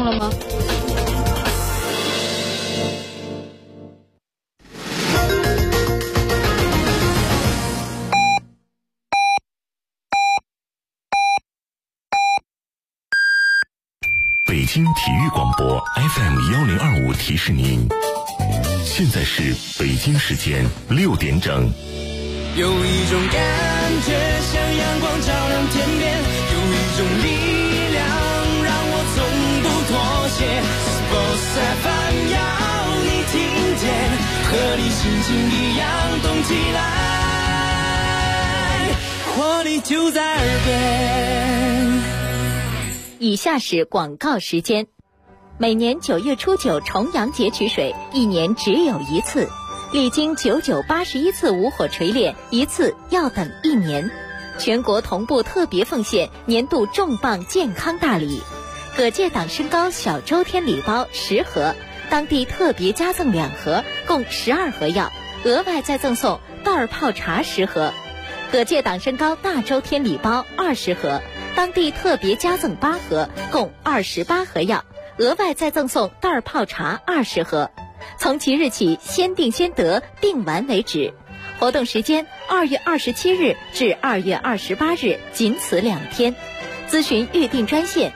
了吗？ 北京体育广播 FM1025提示您，现在是北京时间6点整。 有一种感觉像阳光照亮天边，有一种力量让我从不妥协。Sports FM 要你听见，和你心情一样动起来，活力就在耳边。 以下是广告时间。每年9月初9重阳节取水，一年只有一次，历经9981次无火锤炼，一次要等1年。全国同步特别奉献年度重磅健康大礼：葛界党参膏小周天礼包10盒，当地特别加赠2盒，共12盒药，额外再赠送袋泡茶10盒；葛界党参膏大周天礼包20盒，当地特别加赠8盒，共28盒药，额外再赠送袋泡茶20盒。从即日起先订先得，订完为止。活动时间2月27日至2月28日，仅此2天。咨询预订专线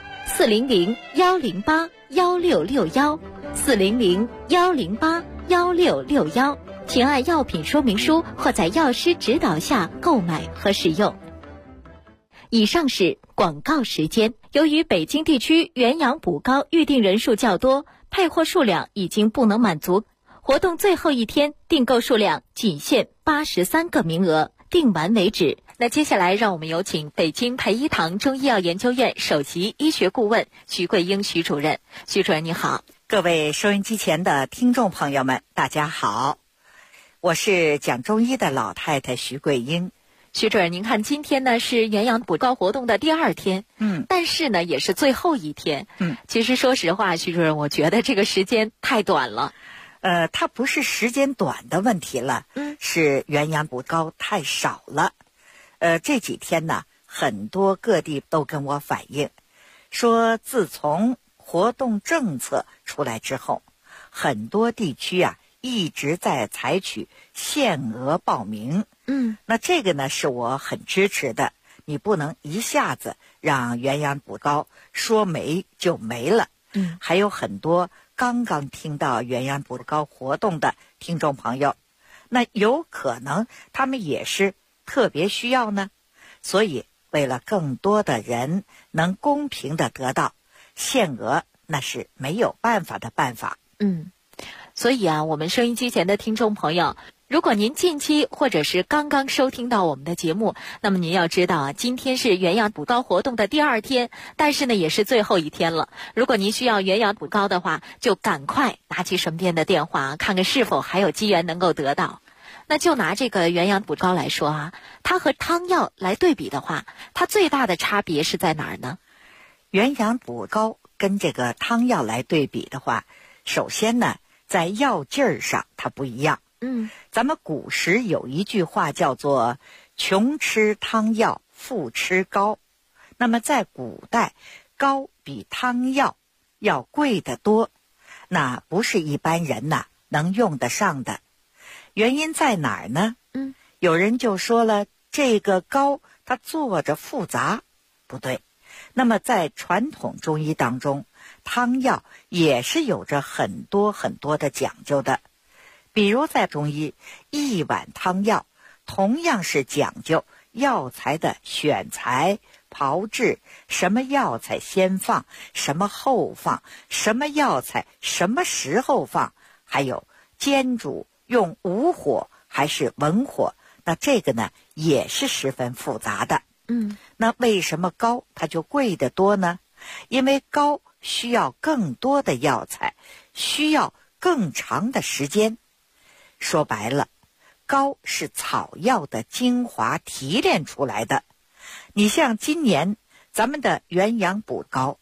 400-108-1661，400-108-1661，请按药品说明书或在药师指导下购买和使用。以上是广告时间。由于北京地区元阳补膏预订人数较多，配货数量已经不能满足，活动最后一天订购数量仅限83个名额，订完为止。那接下来让我们有请北京培一堂中医药研究院首席医学顾问徐桂英徐主任。徐主任你好。 各位收音机前的听众朋友们大家好，我是讲中医的老太太徐桂英。 徐主任，您看今天呢是元阳补膏活动的第2天，但是呢也是最后一天，其实说实话，徐主任，我觉得这个时间太短了。 它不是时间短的问题了，是元阳补膏太少了。这几天呢，很多各地都跟我反映，说自从活动政策出来之后，很多地区啊一直在采取限额报名。那这个呢是我很支持的，你不能一下子让元阳补膏说没就没了。还有很多刚刚听到元阳补膏活动的听众朋友，那有可能他们也是特别需要呢，所以为了更多的人能公平的得到限额，那是没有办法的办法。 所以啊，我们收音机前的听众朋友，如果您近期或者是刚刚收听到我们的节目，那么您要知道啊，今天是元阳补膏活动的第2天，但是呢也是最后一天了。如果您需要元阳补膏的话，就赶快拿起身边的电话，看看是否还有机缘能够得到。那就拿这个元阳补膏来说啊，它和汤药来对比的话，它最大的差别是在哪儿呢？ 元阳补膏跟这个汤药来对比的话，首先呢在药劲儿上它不一样。咱们古时有一句话叫做穷吃汤药富吃膏，那么在古代膏比汤药要贵得多，那不是一般人能用得上的。原因在哪儿呢？有人就说了，这个膏它做着复杂。不对，那么在传统中医当中，汤药也是有着很多很多的讲究的。比如在中医，一碗汤药同样是讲究药材的选材、炮制，什么药材先放，什么后放，什么药材什么时候放，还有煎煮用武火还是文火，那这个呢也是十分复杂的。那为什么膏它就贵得多呢？因为膏需要更多的药材，需要更长的时间。说白了，膏是草药的精华提炼出来的。你像今年咱们的元阳补膏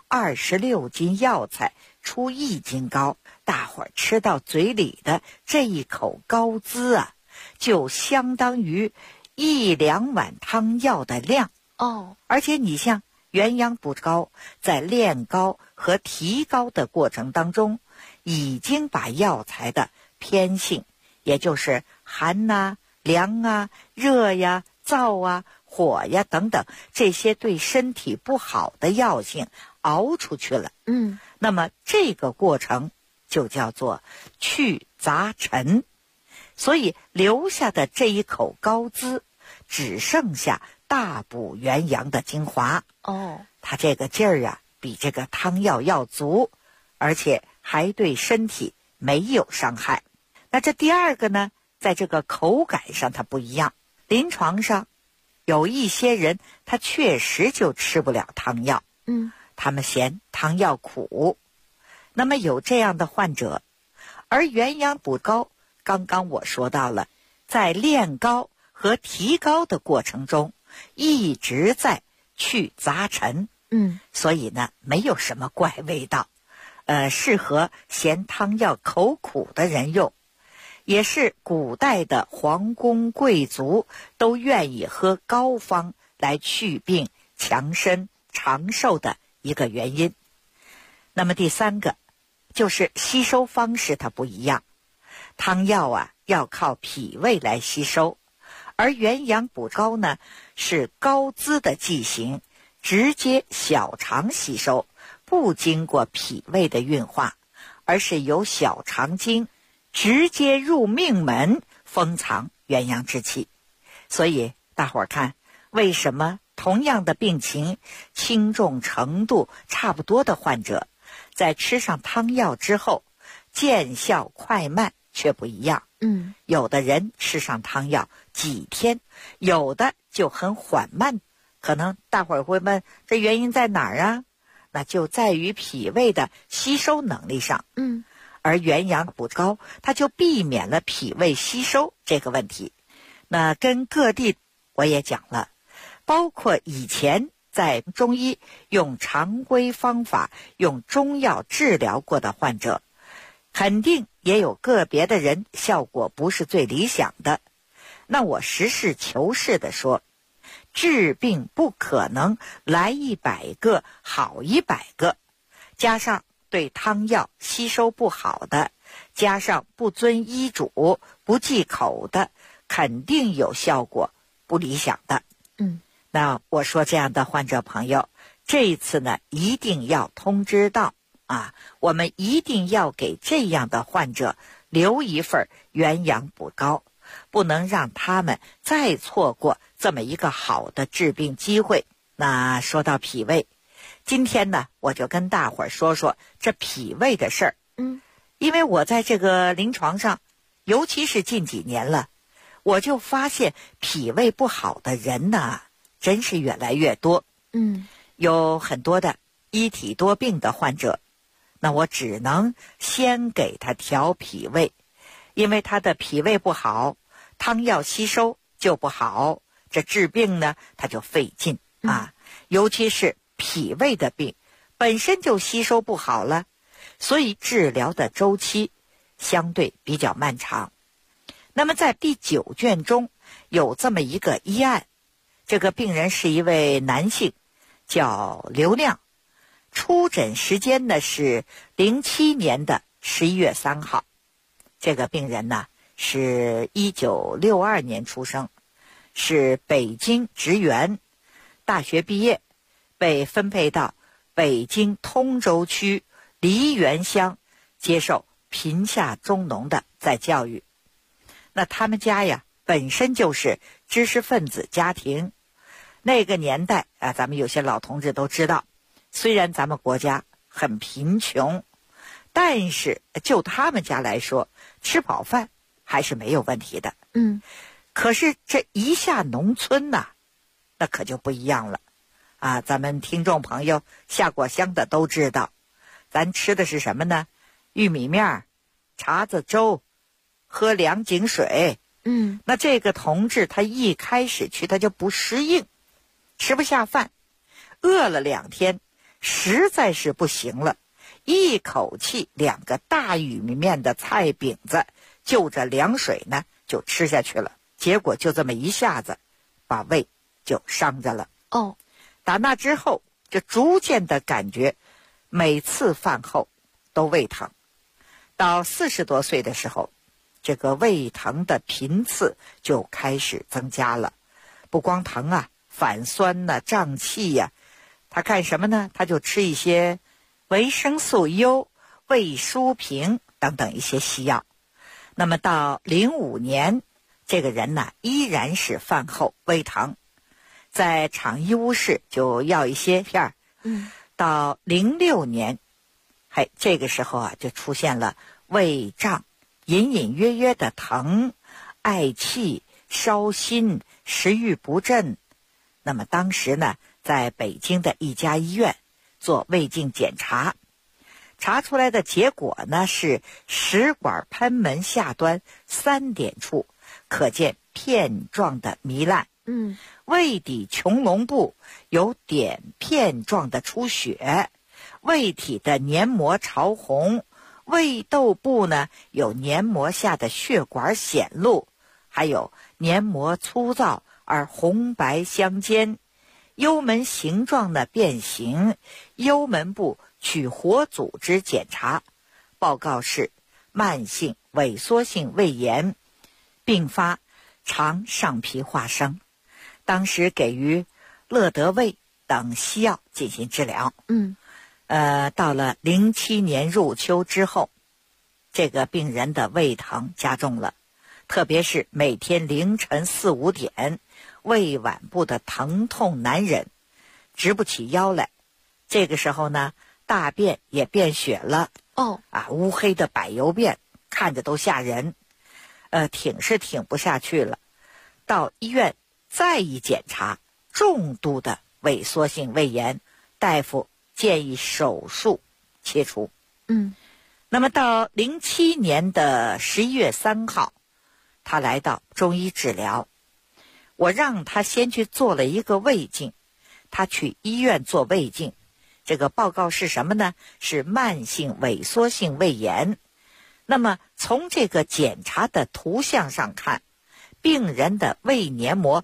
，26斤药材出1斤膏，大伙儿吃到嘴里的这一口膏滋啊，就相当于1-2碗汤药的量。而且你像元阳补膏在炼膏和提高的过程当中，已经把药材的偏性，也就是寒啊、凉啊、热呀、燥啊、火呀等等这些对身体不好的药性熬出去了。那么这个过程就叫做去杂陈，所以留下的这一口膏滋只剩下大补元阳的精华。它这个劲儿啊，比这个汤药要足，而且还对身体没有伤害。那这第二个呢，在这个口感上它不一样。临床上有一些人他确实就吃不了汤药，他们嫌汤药苦。那么有这样的患者，而元阳补膏刚刚我说到了，在炼膏和提高的过程中一直在去杂陈，所以呢没有什么怪味道，适合嫌汤药口苦的人用，也是古代的皇宫贵族都愿意喝膏方来祛病强身长寿的一个原因。那么第三个就是吸收方式它不一样，汤药啊要靠脾胃来吸收，而元阳补膏呢是膏滋的剂型，直接小肠吸收，不经过脾胃的运化，而是由小肠经直接入命门封藏元阳之气。所以大伙儿看，为什么同样的病情，轻重程度差不多的患者，在吃上汤药之后见效快慢却不一样。有的人吃上汤药几天，有的就很缓慢。可能大伙儿会问，这原因在哪儿啊？那就在于脾胃的吸收能力上。而元阳补膏它就避免了脾胃吸收这个问题。那跟各地我也讲了，包括以前在中医用常规方法用中药治疗过的患者，肯定也有个别的人效果不是最理想的。那我实事求是地说，治病不可能来100个好100个，加上对汤药吸收不好的，加上不遵医嘱不忌口的，肯定有效果不理想的。那我说这样的患者朋友，这一次呢一定要通知到啊，我们一定要给这样的患者留一份元阳补膏，不能让他们再错过这么一个好的治病机会。那说到脾胃，今天呢我就跟大伙儿说说这脾胃的事儿。因为我在这个临床上，尤其是近几年了，我就发现脾胃不好的人呢真是越来越多。有很多的一体多病的患者，那我只能先给他调脾胃，因为他的脾胃不好，汤药吸收就不好，这治病呢他就费劲啊。尤其是脾胃的病本身就吸收不好了，所以治疗的周期相对比较漫长。那么在第9卷中有这么一个医案，这个病人是一位男性，叫刘亮，出诊时间呢是07年的11月3号。这个病人呢是1962年出生，是北京职员，大学毕业，被分配到北京通州区梨园乡接受贫下中农的再教育。那他们家呀本身就是知识分子家庭，那个年代啊，咱们有些老同志都知道，虽然咱们国家很贫穷，但是就他们家来说，吃饱饭还是没有问题的。可是这一下农村呐，那可就不一样了啊！咱们听众朋友下过乡的都知道，咱吃的是什么呢？玉米面、碴子粥，喝凉井水。那这个同志他一开始去他就不适应，吃不下饭，饿了2天，实在是不行了，一口气2个大玉米面的菜饼子就着凉水呢就吃下去了，结果就这么一下子把胃就伤着了。打那之后就逐渐的感觉每次饭后都胃疼。到40多岁的时候，这个胃疼的频次就开始增加了。不光疼啊，反酸呐、胀气呀，他干什么呢？他就吃一些维生素 U、胃舒平等等一些西药。那么到05年，这个人呢依然是饭后胃疼，在厂医务室就要一些片儿。到06年，这个时候啊就出现了胃胀、隐隐约约的疼、嗳气、烧心、食欲不振。那么当时呢，在北京的一家医院做胃镜检查，查出来的结果呢是食管贲门下端3点处可见片状的糜烂。胃底穹窿部有点片状的出血，胃体的黏膜潮红，胃窦部呢有黏膜下的血管显露，还有黏膜粗糙而红白相间，幽门形状的变形，幽门部取活组织检查，报告是慢性萎缩性胃炎，并发肠上皮化生。当时给予乐德胃等西药进行治疗。到了07年入秋之后，这个病人的胃疼加重了，特别是每天凌晨4、5点，胃脘部的疼痛难忍，直不起腰来。这个时候呢，大便也变血了。乌黑的柏油便，看着都吓人。挺是挺不下去了，到医院再一检查，重度的萎缩性胃炎，大夫建议手术切除。那么到07年的11月3号，他来到中医治疗，我让他先去做了一个胃镜。他去医院做胃镜，这个报告是什么呢？是慢性萎缩性胃炎。那么从这个检查的图像上看，病人的胃黏膜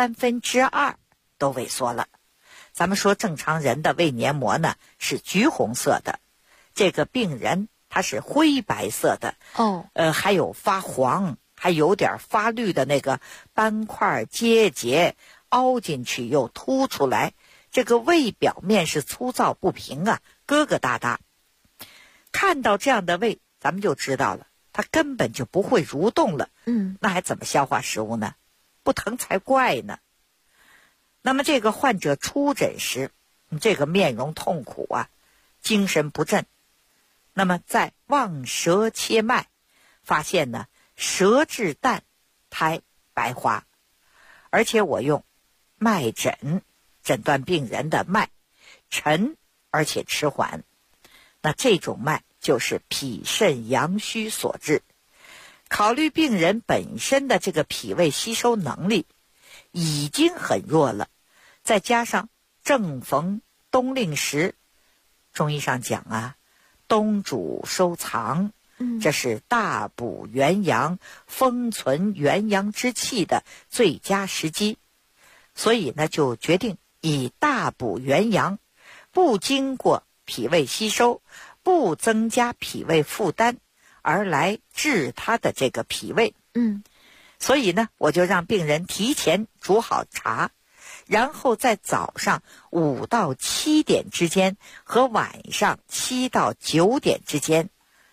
2/3都萎缩了。咱们说正常人的胃黏膜呢是橘红色的，这个病人它是灰白色的。还有发黄，还有点发绿的那个斑块结节，凹进去又凸出来，这个胃表面是粗糙不平啊，疙疙瘩瘩。看到这样的胃，咱们就知道了，它根本就不会蠕动了。那还怎么消化食物呢？不疼才怪呢。那么这个患者出诊时，这个面容痛苦啊，精神不振。那么在望舌切脉，发现呢舌质淡，苔白滑。而且我用脉诊诊断病人的脉沉而且迟缓，那这种脉就是脾肾阳虚所致。考虑病人本身的这个脾胃吸收能力已经很弱了，再加上正逢冬令时，中医上讲啊，冬主收藏，这是大补元阳、封存元阳之气的最佳时机。所以呢，就决定以大补元阳，不经过脾胃吸收，不增加脾胃负担，而来治他的这个脾胃。所以呢，我就让病人提前煮好茶，然后在早上5到7点之间和晚上7到9点之间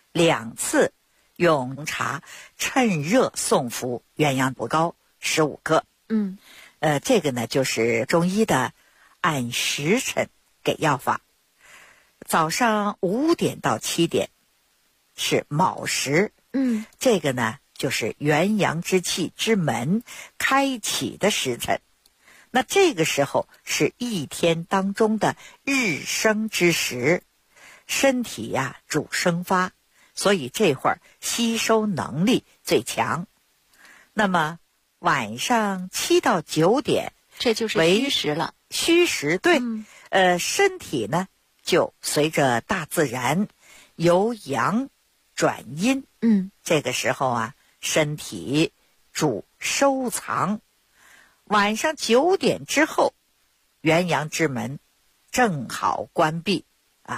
2次用茶趁热送服元阳补膏15克。这个呢就是中医的按时辰给药法。早上5点到7点是卯时，这个呢就是元阳之气之门开启的时辰。那这个时候是一天当中的日生之时，身体呀主生发，所以这会儿吸收能力最强。那么晚上7到9点， 这就是虚时了。 虚时，对。身体呢就随着大自然由阳转阴。这个时候啊，身体主收藏。晚上9点之后，元阳之门正好关闭啊，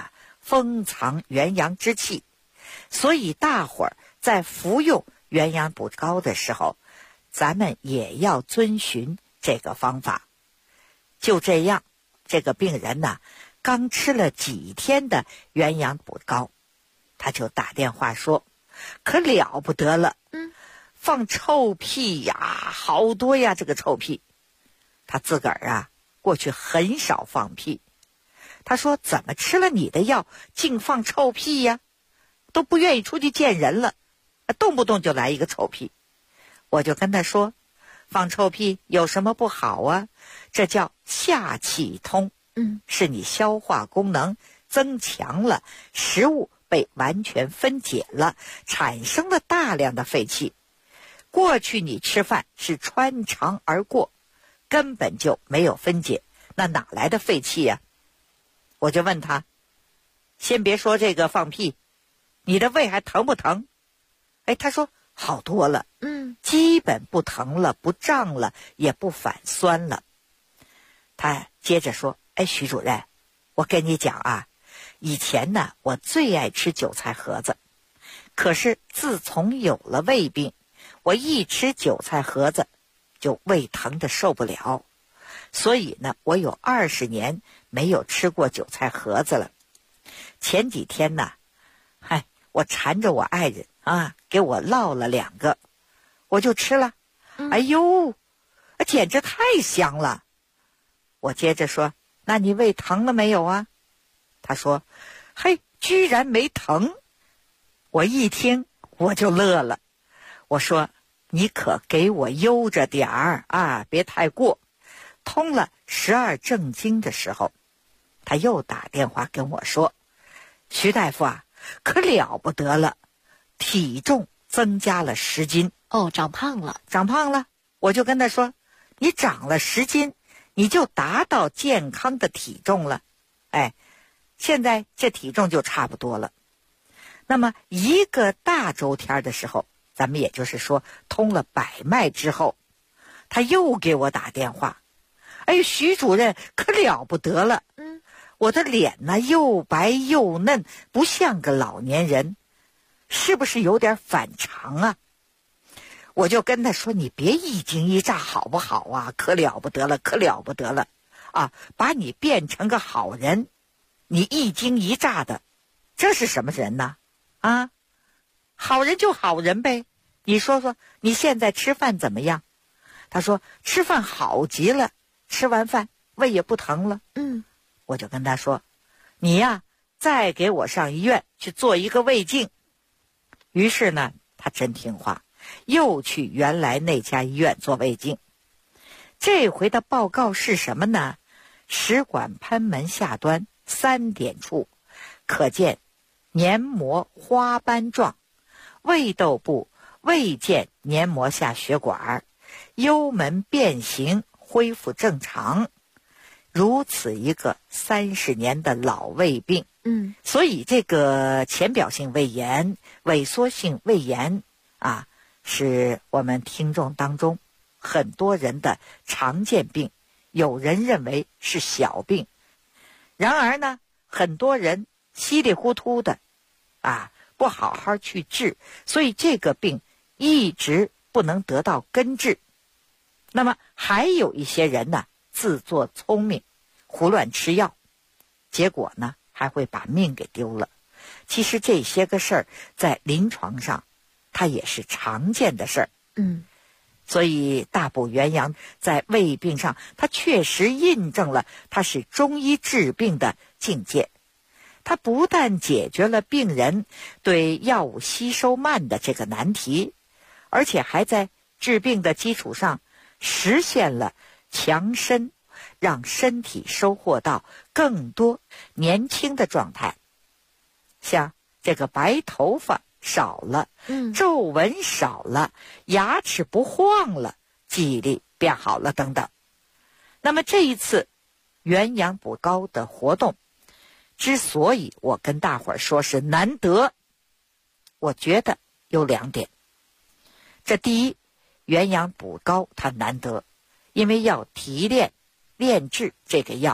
封藏元阳之气，所以大伙儿在服用元阳补膏的时候，咱们也要遵循这个方法。就这样，这个病人呢，刚吃了几天的元阳补膏，他就打电话说，可了不得了，放臭屁呀，好多呀，这个臭屁。他自个儿啊，过去很少放屁。他说，怎么吃了你的药竟放臭屁呀？都不愿意出去见人了，动不动就来一个臭屁。我就跟他说，放臭屁有什么不好啊？这叫下气通，是你消化功能增强了，食物被完全分解了，产生了大量的废气。过去你吃饭是穿肠而过，根本就没有分解，那哪来的废气呀？我就问他，先别说这个放屁，你的胃还疼不疼？他说好多了，基本不疼了，不胀了，也不反酸了。他接着说，徐主任，我跟你讲啊，以前呢，我最爱吃韭菜盒子，可是自从有了胃病，我一吃韭菜盒子就胃疼得受不了，所以呢，我有20年没有吃过韭菜盒子了。前几天呢，我缠着我爱人啊，给我烙了2个，我就吃了。哎呦，简直太香了！我接着说，那你胃疼了没有啊？他说，居然没疼。我一听我就乐了，我说，你可给我悠着点儿啊，别太过。通了12正经的时候，他又打电话跟我说，徐大夫啊，可了不得了，体重增加了10斤。 长胖了。 我就跟他说，你长了10斤，你就达到健康的体重了。现在这体重就差不多了。那么一个大周天的时候，咱们也就是说通了百脉之后，他又给我打电话，徐主任可了不得了，我的脸呢又白又嫩，不像个老年人，是不是有点反常啊？我就跟他说，你别一惊一乍好不好啊？可了不得了，可了不得了啊！把你变成个好人，你一惊一乍的，这是什么人呢？啊，好人就好人呗。你说说，你现在吃饭怎么样？他说吃饭好极了，吃完饭胃也不疼了。我就跟他说，你呀，再给我上医院去做一个胃镜。于是呢，他真听话，又去原来那家医院做胃镜。这回的报告是什么呢？食管贲门下端3点处，可见黏膜花斑状，胃窦部未见黏膜下血管，幽门变形恢复正常。如此一个30年的老胃病，所以这个浅表性胃炎、萎缩性胃炎啊，是我们听众当中很多人的常见病，有人认为是小病，然而呢，很多人稀里糊涂的不好好去治，所以这个病一直不能得到根治。那么还有一些人呢，自作聪明，胡乱吃药，结果呢还会把命给丢了。其实这些个事儿在临床上它也是常见的事儿。所以大补元阳在胃病上，它确实印证了它是中医治病的境界。它不但解决了病人对药物吸收慢的这个难题，而且还在治病的基础上实现了强身，让身体收获到更多年轻的状态。像这个白头发少了，皱纹少了，牙齿不晃了，记忆力变好了等等。那么这一次元阳补膏的活动之所以我跟大伙儿说是难得，我觉得有2点。这第一，元阳补膏它难得，因为要提炼炼制这个药，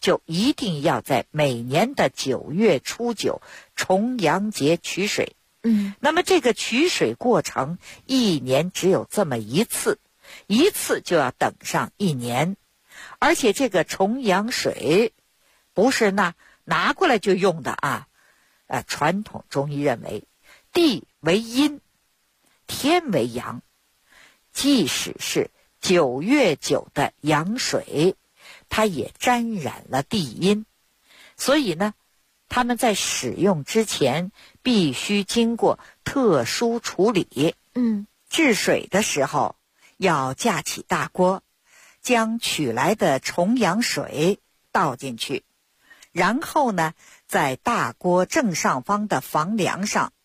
就一定要在每年的9月初9重阳节取水。那么这个取水过程一年只有这么一次，一次就要等上1年。而且这个重阳水不是拿过来就用的啊。传统中医认为，地为阴，天为阳，即使是9月9的阳水，它也沾染了地阴，所以呢，他们在使用之前必须经过特殊处理。治水的时候要架起大锅，将取来的重阳水倒进去，然后呢，在大锅正上方的房梁上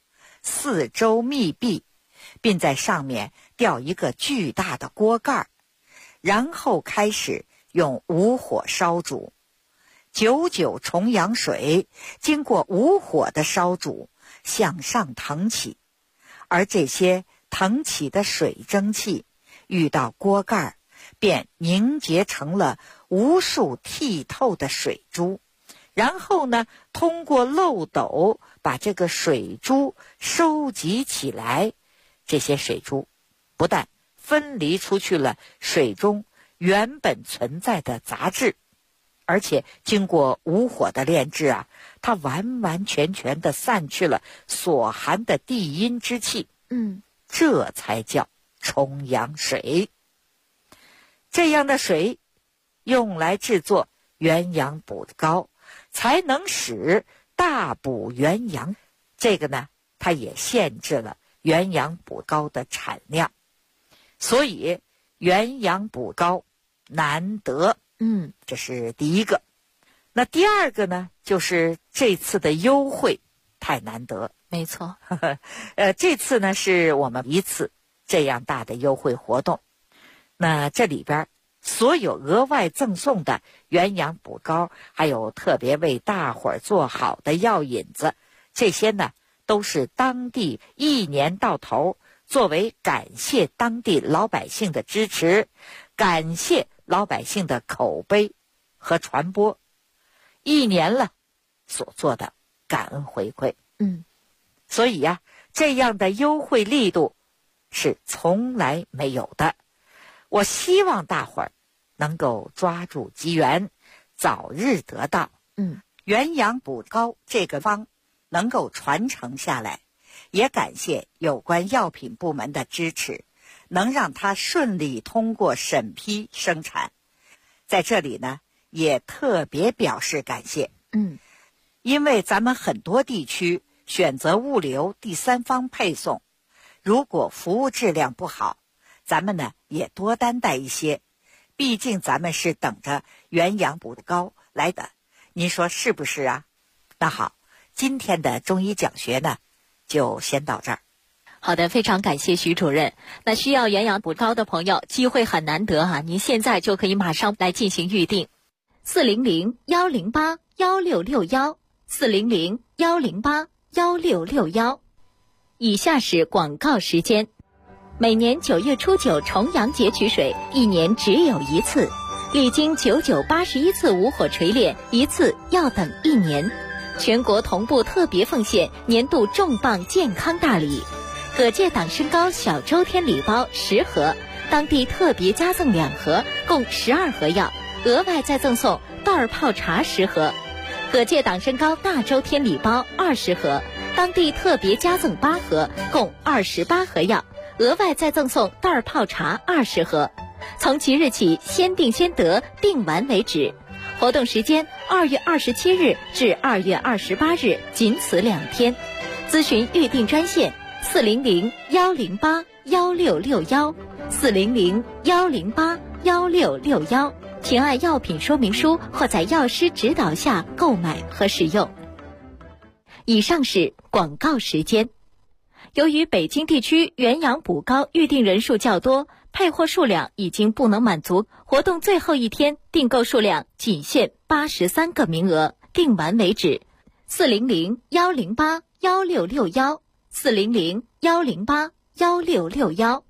4周密闭，并在上面吊一个巨大的锅盖，然后开始用无火烧煮。9重阳水经过无火的烧煮，向上腾起，而这些腾起的水蒸气遇到锅盖，便凝结成了无数剔透的水珠，然后呢，通过漏斗把这个水珠收集起来。这些水珠不但分离出去了水中原本存在的杂质，而且经过无火的炼制啊，它完完全全的散去了所含的地阴之气。这才叫重阳水。这样的水用来制作元阳补膏，才能使大补元阳。这个呢，它也限制了元阳补膏的产量，所以元阳补膏难得。这是第一个。那第二个呢，就是这次的优惠太难得。 没错。 这次呢，是我们一次这样大的优惠活动。那这里边所有额外赠送的元阳补膏，还有特别为大伙儿做好的药引子，这些呢都是当地1年到头，作为感谢当地老百姓的支持，感谢老百姓的口碑和传播，1年了所做的感恩回馈。所以呀，这样的优惠力度是从来没有的。我希望大伙儿能够抓住机缘，早日得到。元阳补膏这个方能够传承下来，也感谢有关药品部门的支持，能让它顺利通过审批生产。在这里呢，也特别表示感谢。因为咱们很多地区选择物流第三方配送，如果服务质量不好，咱们呢也多担待一些，毕竟咱们是等着元阳补膏来的，您说是不是啊？那好，今天的中医讲学呢就先到这儿。 好的，非常感谢徐主任。那需要元阳补膏的朋友，机会很难得啊，您现在就可以马上来进行预定。400-108-1661，400-108-1661。以下是广告时间。每年9月初9重阳节取水，一年只有一次，历经9981次无火锤炼，一次要等1年。全国同步特别奉献年度重磅健康大礼：葛芥党参膏小周天礼包10盒，当地特别加赠2盒，共12盒药，额外再赠送袋泡茶10盒；葛芥党参膏大周天礼包20盒，当地特别加赠8盒，共28盒药，额外再赠送袋泡茶20盒。从即日起，先订先得，订完为止。活动时间2月27日至2月28日，仅此2天。咨询预订专线400-108-1661，400-108-1661，请按药品说明书或在药师指导下购买和使用。以上是广告时间。由于北京地区元阳补膏预订人数较多，配货数量已经不能满足，活动最后一天订购数量仅限83个名额，订完为止。400-108-1661，400-108-1661。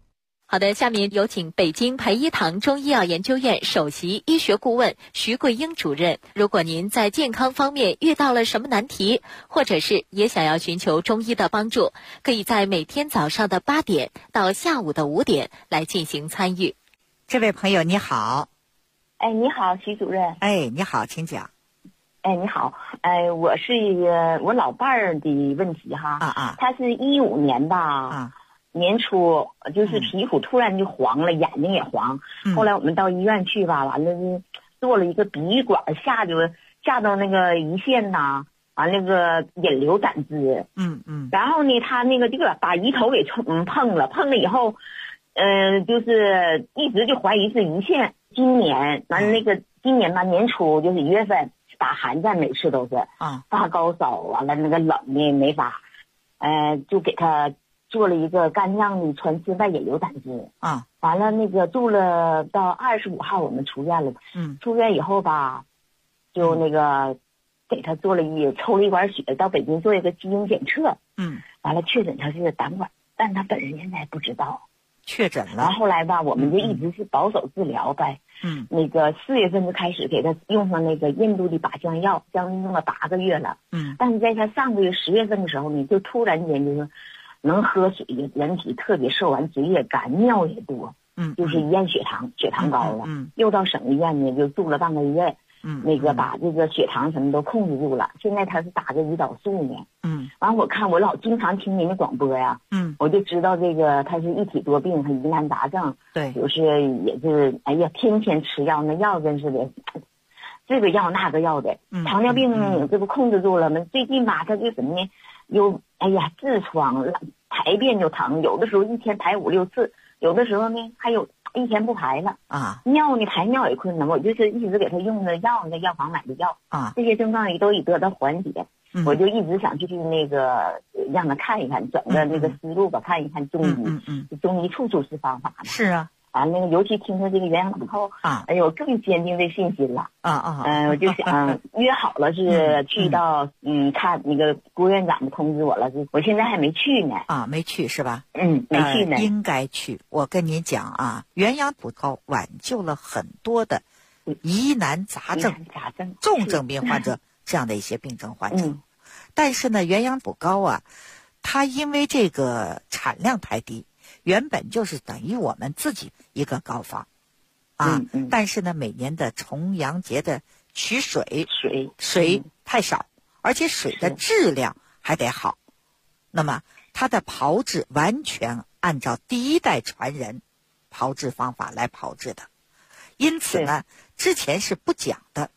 好的，下面有请北京培一堂中医药研究院首席医学顾问徐桂英主任。如果您在健康方面遇到了什么难题，或者是也想要寻求中医的帮助，可以在每天早上的8点到下午的5点来进行参与。 这位朋友你好。 哎，你好，徐主任。 哎，你好，请讲。 哎，你好，我是我老伴儿的问题哈。他是15年吧。年初就是皮肤突然就黄了，眼睛也黄。后来我们到医院去吧，完了就做了一个鼻管下到那个胰腺呐，完那个引流胆汁。然后呢，他那个这个把胰头给碰了以后，就是一直就怀疑是胰腺。今年吧，年初就是1月份打寒战，每次都是发高烧，完了那个冷的没法，就给他做了一个肝脏的穿刺外引流胆汁。完了那个住了到25号我们出院了。出院以后吧，就那个给他抽了一管血，到北京做一个基因检测。完了确诊他是胆管，但他本人现在不知道。 确诊了。 然后后来吧，我们就一直是保守治疗呗。那个4月份就开始给他用上那个印度的靶向药，将近用了8个月了。但是在他上个月10月份的时候呢，就突然间就是能喝水的人体特别瘦，完嘴也干，尿也多。就是一验血糖高了。又到省医院呢，就住了半个月。那个把这个血糖什么都控制住了。现在他是打个胰岛素呢。完我看我老经常听您的广播呀。我就知道这个他是一体多病，他疑难杂症。 对， 就是也是哎呀，天天吃药，那药真是的，这个药那个药的。糖尿病这不控制住了吗？最近吧，他就什么呢？有哎呀痔疮，排便就疼，有的时候一天排5、6次，有的时候呢还有一天不排了。尿呢排尿也困难，我就是一直给他用的药，在药房买的药。这些症状也都已得到缓解。我就一直想去那个让他看一看，转个那个思路吧，看一看中医。中医处处是方法嘛。 是啊。 那个尤其听说这个元阳以后，哎呦，更坚定这信心了。我就想约好了是去到看那个郭院长通知我了，我现在还没去呢。 没去是吧？ 没去呢。 应该去。我跟你讲元阳补膏挽救了很多的疑难杂症、重症病患者这样的一些病症患者。但是呢，元阳补膏它因为这个产量太低。原本就是等于我们自己一个膏方但是呢，每年的重阳节的取水太少，而且水的质量还得好。那么它的炮制完全按照第1代传人炮制方法来炮制的，因此呢，之前是不讲的。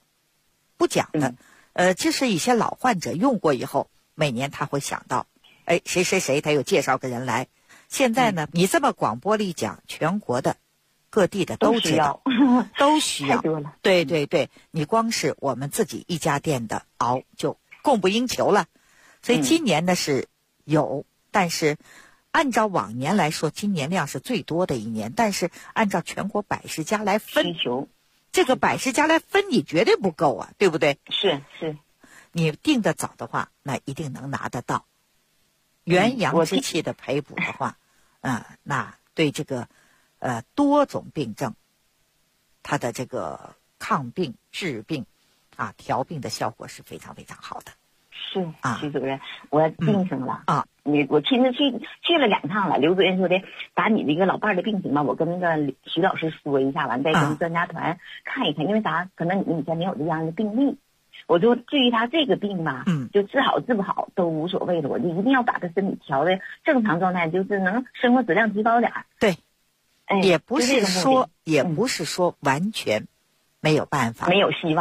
就是一些老患者用过以后，每年他会想到，谁他又介绍个人来。现在呢，你这么广播里讲，全国的各地的都知道，都需要。 太多了。 对，你光是我们自己一家店的熬就供不应求了。所以今年呢是有，但是按照往年来说，今年量是最多的一年。但是按照全国110家来分，这个110家来分，你绝对不够对不对？ 是。 你订得早的话，那一定能拿得到。元阳之气的培补的话。那对这个多种病症，它的这个抗病治病调病的效果是非常非常好的。 是徐主任，我病上了我亲自去了2趟了。刘主任说的，把你这个老伴儿的病情吧，我跟那个徐老师说一下，完再跟专家团看一看，因为啥？可能你以前没有这样的病例。我就至于他这个病吧，就治好治不好都无所谓的，我就一定要把他身体调的正常状态，就是能生活质量提高点。对，也不是说完全没有办法， 没有希望。